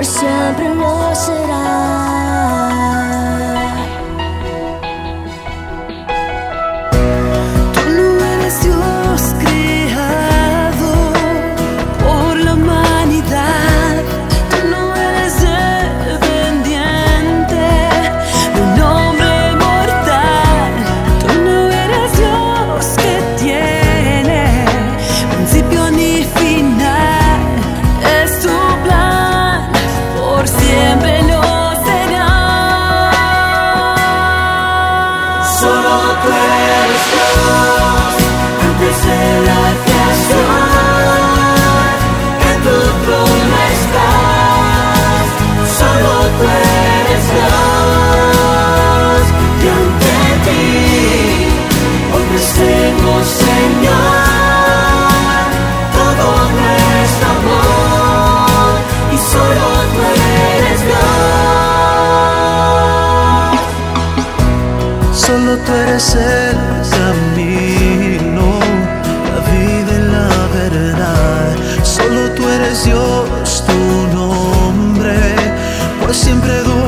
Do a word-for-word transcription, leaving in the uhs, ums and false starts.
por siempre lo será. Tú no eres Dios creado por la humanidad, tú no eres dependiente de un hombre mortal, tú no eres Dios que tiene principio ni final, es tu plan, por siempre lo será. Solo tú eres Dios, antes de la creación, en tu trono estás. Solo tú eres Dios, y ante ti ofrecemos, Señor, todo nuestro amor, y solo tú eres Dios. Solo tú eres el camino, la vida y la verdad. Solo tú eres Dios, tu nombre por siempre durará.